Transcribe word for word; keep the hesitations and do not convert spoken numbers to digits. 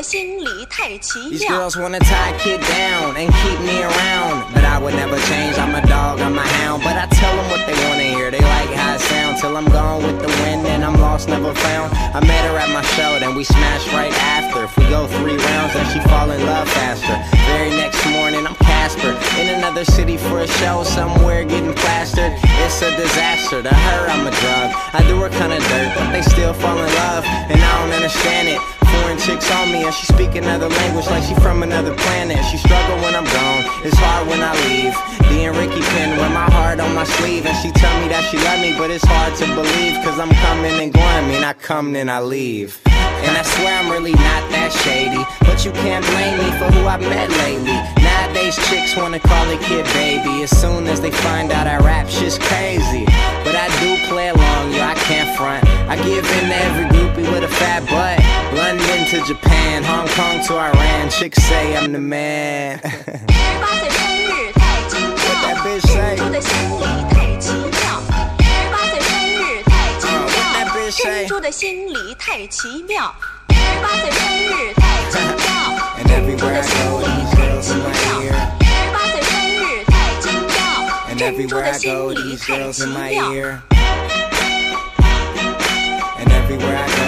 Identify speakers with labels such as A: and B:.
A: 的心里太奇
B: These
A: 妙。
B: girls wanna tie a kid down and keep me around, but I would never change. I'm a dog, I'm a hound, but I tell them what they wanna hear. They like how it sound till I'm gone with the wind and I'm lost, never found. I met her at my show, then we smashed right after. If we go three rounds, then she fall in love faster. Very next morning, I'm Casper in another city for a show, somewhere getting plastered. It's a disaster. To her, I'm a drug. I do her kinda dirt, but they still fall in love, and I don't understand it. Foreign chicks on me and she speak another language like she from another planet. She struggle when I'm gone, it's hard when I leave. Being Ricky Penn with my heart on my sleeve, and she tell me that she love me, but it's hard to believe, cause I'm coming and going. I mean, I come then I leave. And I swear I'm really not that shady, but you can't blame me for who I've met lately. Nowadays chicks wanna call a kid baby as soon as they find out I rap, shit's crazy. But I do play along, yo, I can't front. I give in to every groupie with a fat butt. London to Japan, Hong Kong to Iran, chicks say I'm the man.
A: 十八岁生日太惊妙，
B: What that bitch say?
A: 珍珠的心里太奇妙。十八岁生日太惊
B: Uh, what that
A: 妙，
B: bitch say?
A: 珍珠的心里太奇妙。十八岁生日太奇妙，
B: And
A: 珍珠
B: everywhere
A: 的
B: I
A: 心
B: go,
A: 里
B: these
A: 太
B: girls
A: 奇
B: in my
A: 妙。
B: ear.
A: 十八岁生日太惊妙，
B: And
A: 珍珠
B: everywhere
A: 的
B: I
A: 心
B: go,
A: 里
B: these
A: 太
B: girls
A: 奇
B: in my
A: 妙。
B: ear. And everywhere I go.